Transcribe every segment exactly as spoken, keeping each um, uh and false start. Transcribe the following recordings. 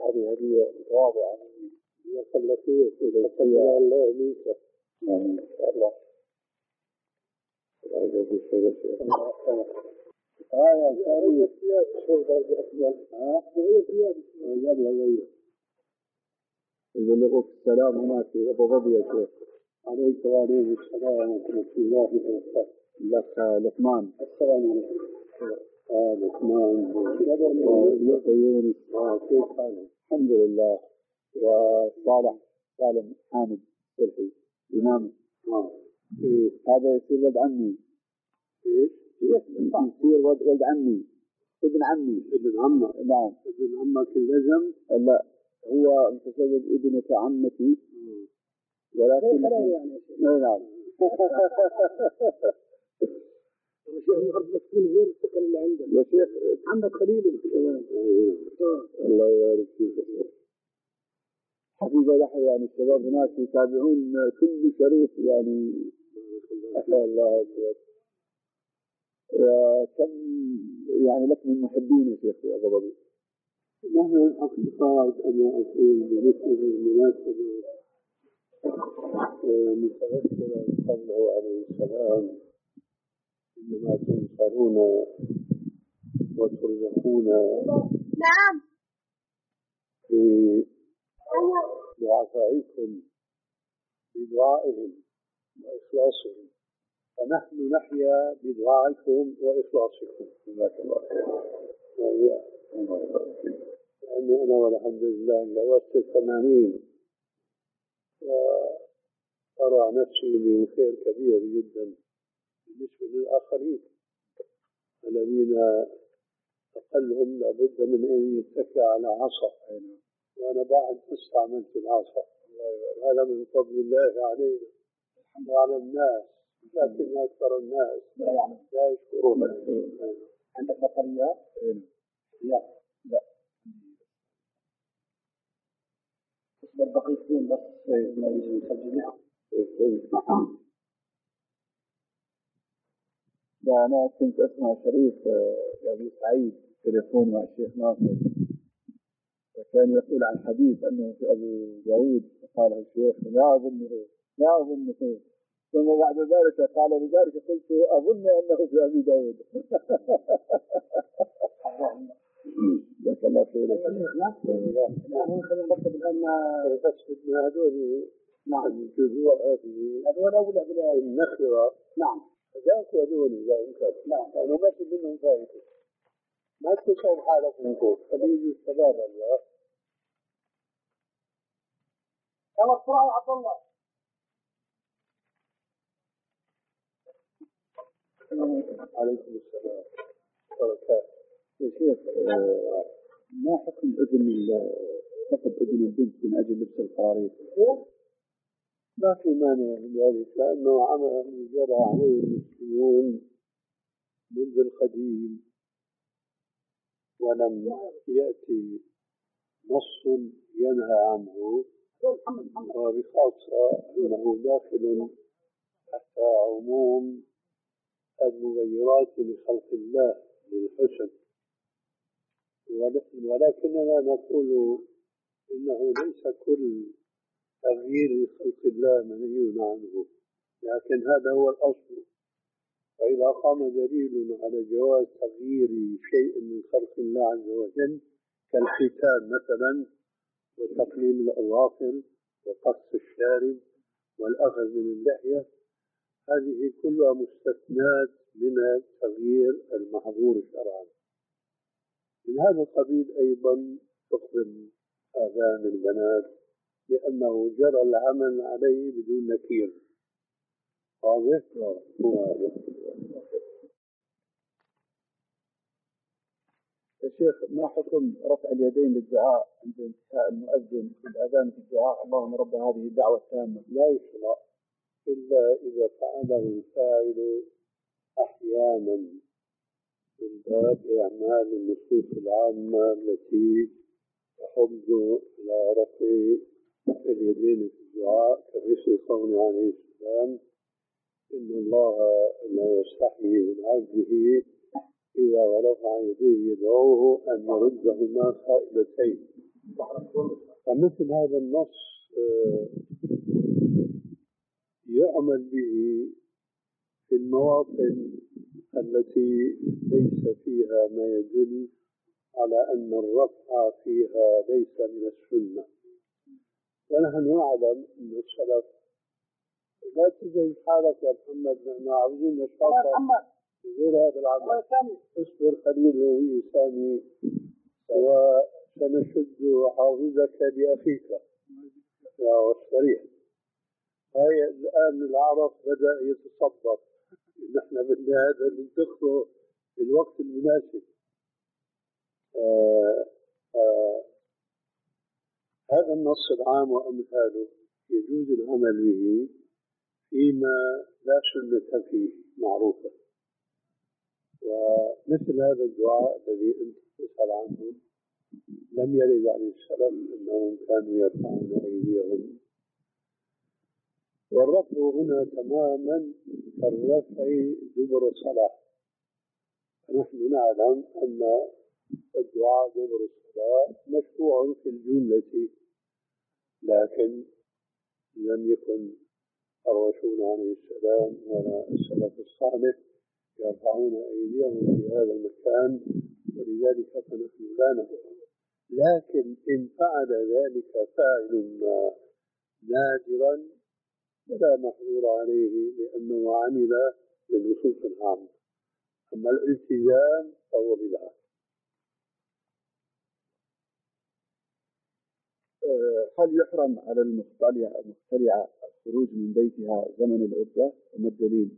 هذه هدية متواضعة يصل فيه يصل الله منك يعني إن شاء الله. آية ثانية يقول لك السلام هناك في أبو ظبي يا شيخ. عليك وعليه السلام ورحمة الله وبركاته. لك لقمان. السلام عليكم. آه لقمان. يونس. كيف حالك؟ الحمد لله. وصالح سالم حامد صلحي إمام. آه. إيه. هذا يصير ولد عمي. إيش؟ يصير ولد عمي. ابن عمي. ابن عمك. نعم. ابن عمك اللجم؟ لا. هو متزوج ابنة عمتي. ولكن يعني نعم. يا شيخ عندك خليل كمان. الله يبارك فيك. حقيقة نحن يعني الشباب هناك يتابعون كل شريف يعني ما شاء الله أكبر. كم يعني لك من محبين يا شيخ في أبو ظبي؟ نحن أصدقاء كما أقول بالنسبة للمناسبة متذكرا قوله عليه السلام إنما تنصرون وترزقون نعم بدعائكم بدعائهم وإخلاصهم، فنحن نحيا بدعائكم وإخلاصكم. جزاك الله خير. لأني أنا والحمد لله جاوزت الثمانين وأرى نفسي من خير كبير جدا بالنسبة للآخرين الذين أقلهم لابد من أن يتكى على عصا، وأنا بعد استعملت العصا. هذا من فضل الله علينا وعلى الناس، لكن أكثر الناس لا يشكرون. عندك بطاريات؟ لا لا بس دقيقتين بس ما يجي يسجلها. لا أنا كنت أسمع شريف يا أبو سعيد تليفون مع الشيخ ناصر، وكان يقول عن حديث أنه في أبو داود قاله الشيخ لا أظنه لا أظنه، ثم بعد ذلك قال لذلك قلت أظن أنه في أبي داود. جزاك الله خير. نحن خلينا نرتب الآن بس من هذول. نعم. الجذوع هذه هذول أولى بلا النخرة. نعم. ذاك هذول إذا أنكر. نعم. أنا ما في منهم فائدة. ما تشوف حالك من فوق. خليه الشباب الله. يلا بسرعة يا عبد الله. عليكم السلام وبركاته. يا شيخ ما حكم إذن فقد إذن البنت من أجل لبس القراريط؟ ما في مانع من ذلك، لأنه عمل جرى عليه المسلمون منذ القديم ولم يأتي نص ينهى عنه، وبخاصة أنه داخل تحت عموم المغيرات لخلق الله للحسن، ولكننا نقول إنه ليس كل تغيير لخلق الله منهي عنه، لكن هذا هو الأصل. فإذا قام دليل على جواز تغيير شيء من خلق الله عز وجل كالختان مثلا وتقليم الأظافر وقص الشارب والأخذ من اللحية، هذه كلها مستثنات من التغيير المحظور شرعا. من هذا القبيل أيضا تقبل آذان البنات لأنه جرى العمل عليه بدون نكير. واضح؟ هو هذا. يا شيخ ما حكم رفع اليدين للدعاء عند انتهاء المؤذن في الأذان في الدعاء اللهم رب هذه الدعوة التامة؟ لا يشرع إلا إذا فعله الفاعل أحيانا من باب إعمال النصوص العامة التي تحض على رفع اليدين في الدعاء، كمثل قوله عليه السلام إن الله لا يستحي من عبده إذا رفع يديه يدعوه أن يردهما خائبتين. فمثل هذا النص يعمل به في المواطن التي ليس فيها ما يدل على أن الرفع فيها ليس من السنة. ونحن نعلم أن السلف لا تزعج حالك يا محمد، نحن عاوزين نشاطك غير هذا العمل. اصبر قليلا ويسامي وسنشد حافظك بأخيك يا والسريع. هاي الآن العرب بدأ يتصدر، نحن بدنا هذا ننتخبه في الوقت المناسب. آآ آآ هذا النص العام وأمثاله يجوز العمل به فيما لا سنة فيه معروفة. ومثل هذا الدعاء الذي أنت تسأل عنه لم يرد عن السلف أنهم كانوا يرفعون أيديهم، والرفع هنا تماما كالرفع دبر الصلاة. نحن نعلم أن الدعاء دبر الصلاة مشروع في الجملة، لكن لم يكن الرسول عليه السلام ولا السلف الصالح يرفعون أيديهم في هذا المكان، ولذلك فنحن لا نفعل. لكن إن فعل ذلك فاعل ما نادرا فلا محظور عليه لأنه عمل بالنصوص العامة. أما الالتزام فهو بدعة. هل يحرم على المخترعة الخروج من بيتها زمن العدة؟ وما الدليل؟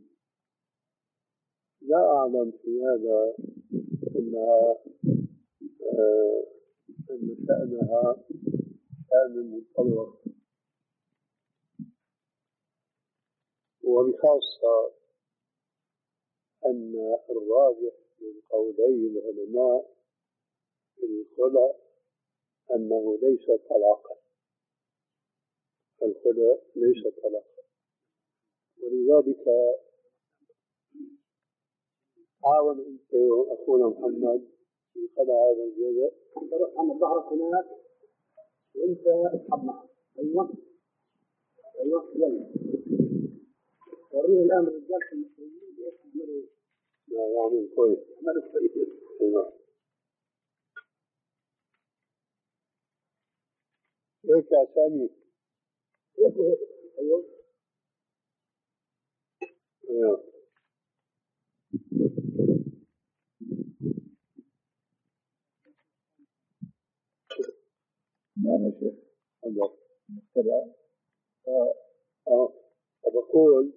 لا أعلم في هذا أنها آه أن شأنها شأن منطلق، وبخاصة أن الراجح من قولي العلماء في الخلع أنه ليس طلاقا، الخلع ليس طلاقا. ولذلك حاول أنت وأخونا محمد في خلع هذا الجزء. أنا ظهرك هناك وأنت اسحب معك. أيوة أيوة يلا وريه الآن الرجال في المسؤولين إيش يعملوا. لا يعمل كويس، يعملوا كويس. أيوة هيك يا سامي. أيوة أيوة أيوة نعم يا شيخ. الله المخترعة أه بقول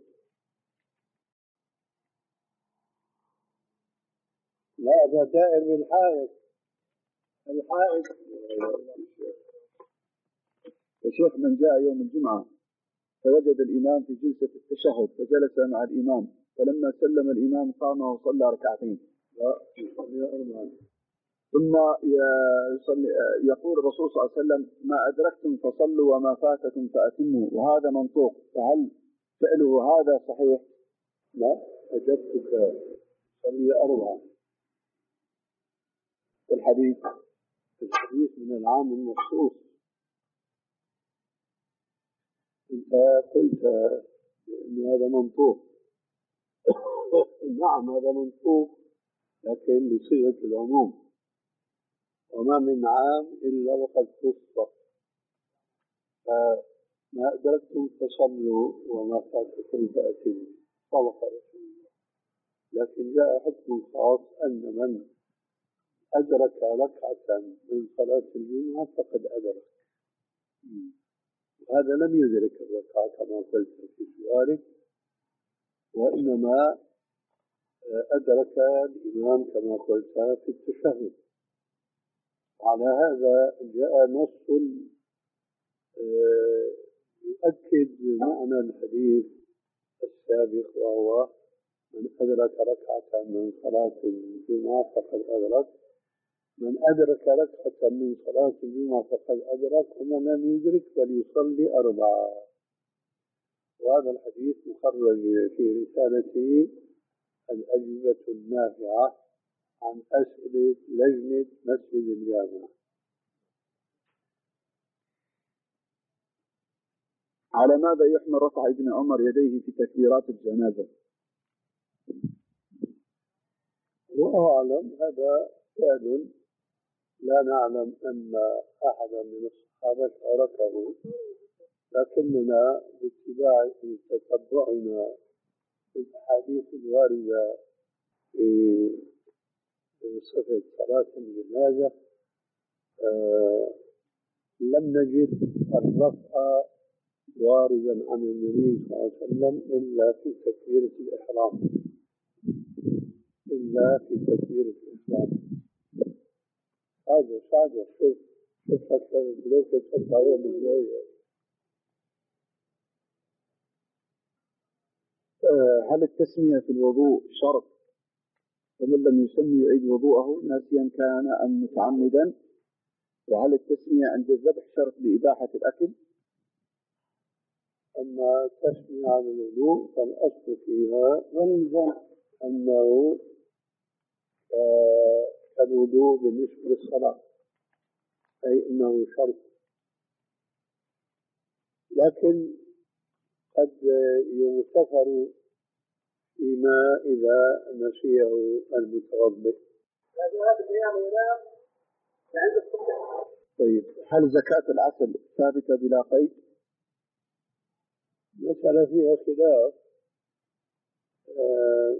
لا هذا دائر بالحائط. الحائط يا شيخ، من جاء يوم الجمعة فوجد الإمام في جلسة التشهد فجلس مع الإمام، فلما سلم الإمام قام وصلى ركعتين. لا يصلي أربعا. ثم يقول الرسول صلى الله عليه وسلم: ما أدركتم فصلوا وما فاتكم فأتموا، وهذا منطوق، فهل فعله هذا صحيح؟ لا أجبتك صلي أربعا. الحديث الحديث من العام المخصوص. أنت قلت أن هذا منطوق. نعم هذا منطوق، لكن بصيغة العموم، وما من عام إلا وقد خص. فما أدركتم فصلوا وما فاتكم فأتموا، صدق رسول الله. لكن جاء حكم خاص أن من أدرك ركعة من صلاة الجمعة فقد أدرك، وهذا لم يدرك الركعة كما قلت في سؤالك، وإنما أدرك الإمام كما قلت في التشهد. وعلى هذا جاء نص يؤكد معنى الحديث السابق، وهو من أدرك ركعة من صلاة الجمعة فقد أدرك، من أدرك ركعة من صلاة الجمعة فقد أدرك، ومن لم يدرك فليصلي أربعة. وهذا الحديث مخرج في رسالته الأجوبة النافعة عن أسئلة لجنة مسجد الجامعة. على ماذا يحمل رفع ابن عمر يديه في تكبيرات الجنازة؟ والله أعلم، هذا فعل لا نعلم أن أحدا من الصحابة شاركه، لكننا باتباع تتبعنا الأحاديث الواردة في صفة صلاة الجنازة آه لم نجد الرفع واردا عن النبي صلى الله عليه وسلم إلا في تكبيرة الإحرام إلا في تكبيرة الإحرام. هذا هذا شوف شوف أكثر بلوك الفتاوى بالزاوية. هل التسمية في الوضوء شرط ومن لم يسمي يعيد وضوءه ناسيا كان أم متعمدا؟ وهل التسمية عند الذبح شرط لإباحة الأكل؟ أما التسمية على الوضوء فالأصل فيها أنه كالوضوء بالنسبة للصلاة، أي أنه شرط، لكن قد يغتفر فيما إذا نسيه المتوضئ. طيب، هل زكاة العسل ثابتة بلا قيد؟ مسألة فيها خلاف. آه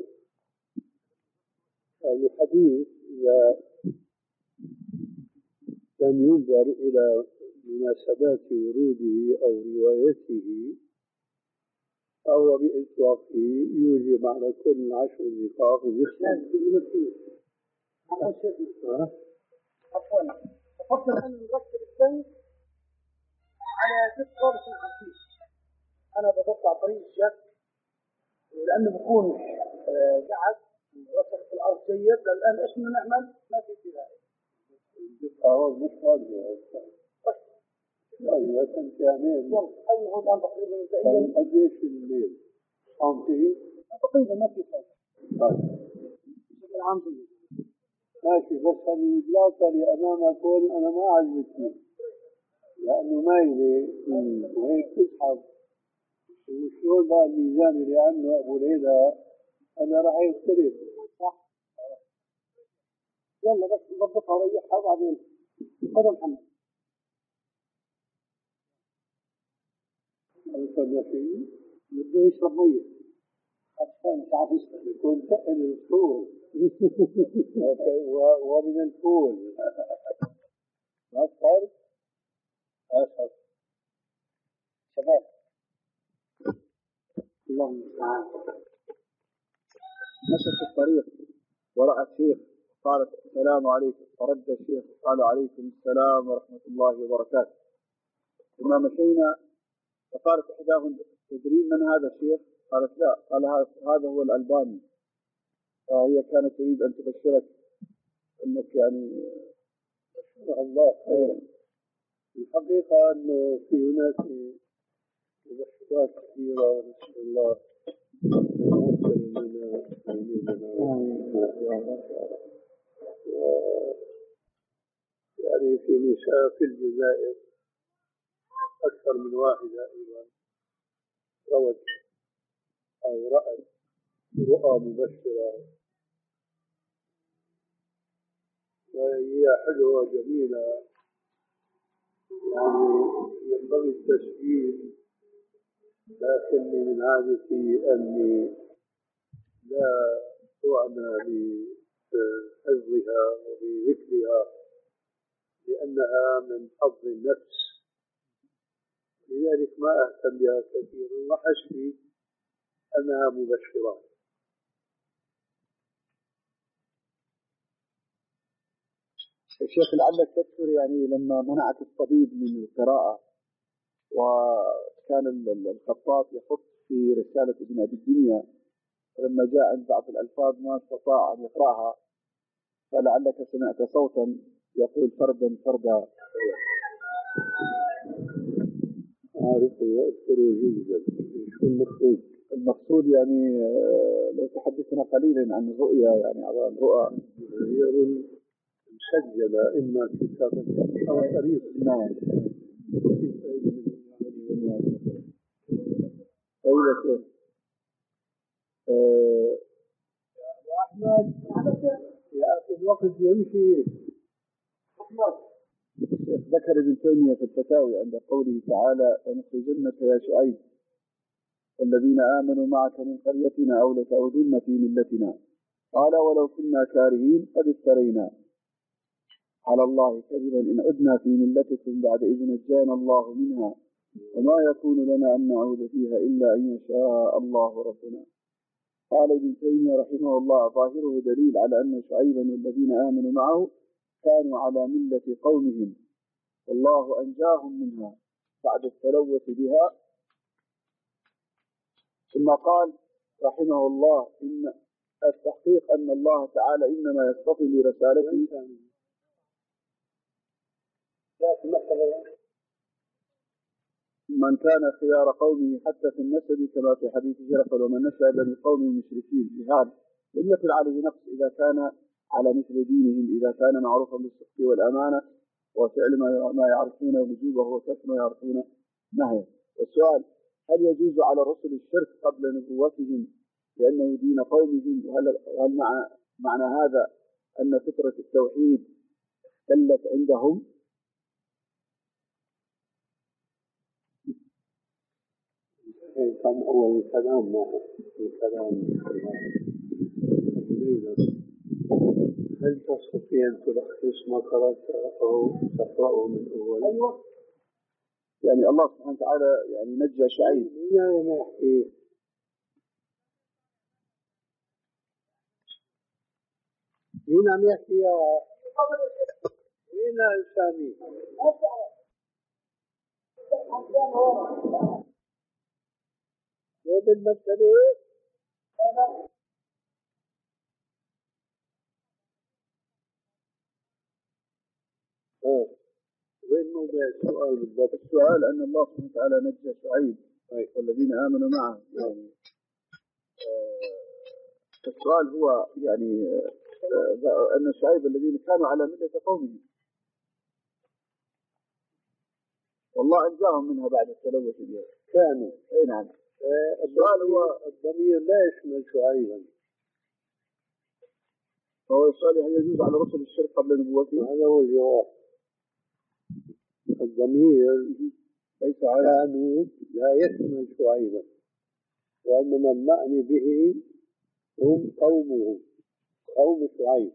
الحديث إذا لم ينظر إلى مناسبات وروده أو روايته أو بإطلاقه يوجب على كل عشر نقاط ويختلف. عفوا، أفضل أن نركب السن على ست خالص الخفيف. أنا بقطع طريق الشك لأنه بكون قاعد رسخ في الأرض جيد، لأن إيش بدنا نعمل؟ ما في كذا. الأرض مش فاضية. فاضية كامل. أي هو الآن تقريبا زي. قديش الليل؟ خمسين؟ تقريبا ما في فاضي. طيب. بشكل عام جيد. ماشي، بس البلاطة اللي أمامك هون أنا ما عجبتني لأنه مايلة وهيك تسحب، وشلون بقى الميزان اللي عنه أبو ليلى أنا راح يختلف. صح. يلا بس نظبطها وريحها وبعدين هذا محمد. أنت فيه بده يشرب مية. حتى مش عارف يشرب، يكون تقل الفول. ومن الفول ما الفرق؟ أسف شباب اللهم المستعان. مشت في الطريق ورأى الشيخ قالت السلام عليكم، فرد الشيخ قال عليكم السلام ورحمة الله وبركاته. ثم مشينا فقالت إحداهم تدرين من هذا الشيخ؟ قالت لا. قال هذا هو الألباني. فهي كانت تريد أن تبشرك أنك يعني الله خير. الحقيقة أنه في هناك مبشرات كثيرة، نسأل الله يغفر لنا ذنوبنا. يعني في نساء في الجزائر أكثر من واحدة أيضا روت أو رأت رؤى مبشرة، وهي حلوة جميلة، يعني ينبغي التسجيل، لكني من عادتي أني لا أعنى بحفظها وبذكرها لأنها من حظ النفس، لذلك ما أهتم بها كثيرا وحسبي أنها مبشرات. الشيخ لعلك تذكر يعني لما منعت الطبيب من القراءة وكان الخطاط يخط في رسالة ابن أبي الدنيا، فلما جاء عند بعض الألفاظ ما استطاع أن يقرأها، فلعلك سمعت صوتا يقول فردا فردا. أعرف وأذكر جيدا. شو المقصود؟ المقصود يعني لو تحدثنا قليلا عن الرؤيا، يعني على الرؤى هي مسجلة إما كتابة أو طريق. نعم. طيب يا شيخ آه، أحمد يا أخي الوقت يمشي. ذكر ابن تيمية في الفتاوي عند قوله تعالى لنخرجنك يا شعيب والذين آمنوا معك من قريتنا أو لتعودن في ملتنا قال ولو كنا كارهين قد افترينا على الله كذبا إن عدنا في ملتكم بعد إذ نجانا الله منها وما يكون لنا أن نعود فيها إلا أن يشاء الله ربنا. قال ابن تيمية رحمه الله ظاهره دليل على أن شعيبا والذين آمنوا معه كانوا على ملة قومهم والله أنجاهم منها بعد التلوث بها. ثم قال رحمه الله إن التحقيق أن الله تعالى إنما يصطفي لرسالته من كان خيار قومه حتى في النسب كما في حديث هرقل ومن نشأ بني قوم المشركين جهاد لم يكن عليه نقص إذا كان على مثل دينهم إذا كان معروفا بالصدق والأمانة وفعل ما يعرفون وجوبه وترك ما يعرفون نهيه. والسؤال هل يجوز على الرسل الشرك قبل نبوتهم لأنه دين قومهم وهل مع معنى هذا أن فكرة التوحيد اختلت عندهم؟ كان أول الكلام الكلام هل تستطيع أن تلخص ما قرأته أو تقرأه من أول؟ أيوة. يعني الله سبحانه وتعالى يعني نجى شعيب. لا ما يحكي مين عم يحكي يا مين سامي؟ هو بالمكتبة؟ اه وين موضوع السؤال بالضبط؟ السؤال أن الله سبحانه وتعالى نجى شعيب والذين آمنوا معه يعني آه السؤال هو يعني آه أن شعيب الذين كانوا على ملة قومهم والله أنجاهم منها بعد التلوث بها كانوا أي نعم. آه السؤال هو الضمير لا يشمل شعيبا. هو السؤال هل يجوز على رسل الشرك قبل نبوته؟ هذا هو الجواب. الضمير ليس كانوا لا يشمل شعيبا وإنما المعني به هم قومه قوم شعيب.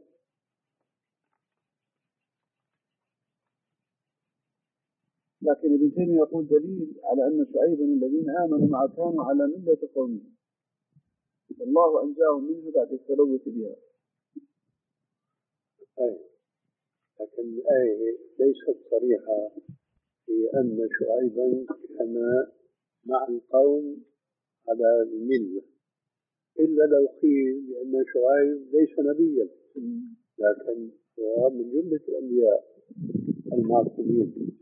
لكن ابن تيمية يقول دليل على أن شعيبا الذين آمنوا معه كانوا على ملة قومهم والله أنجاهم منها بعد التلوث بها. أي لكن الآية ليست صريحة في أن شعيبا كان مع القوم على الملة إلا لو قيل بأن شعيب ليس نبيا لكن هو من جملة الأنبياء المعصومين.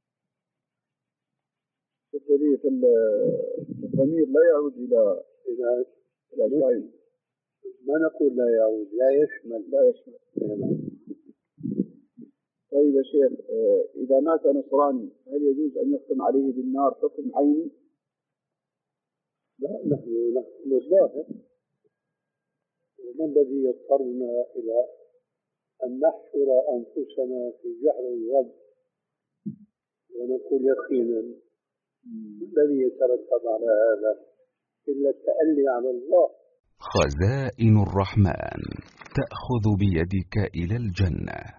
الدليل الضمير لا يعود إلى إلى إلى شعيب. ما نقول لا يعود لا يشمل لا يشمل. طيب يا شيخ إذا مات نصراني هل يجوز أن يحكم عليه بالنار حكم عيني؟ لا نحن نحكم الظاهر وما الذي يضطرنا إلى أن نحشر أنفسنا في جحر الغد ونقول يقينا الذي يترتب على هذا إلا التألي على الله. خزائن الرحمن تأخذ بيدك إلى الجنة.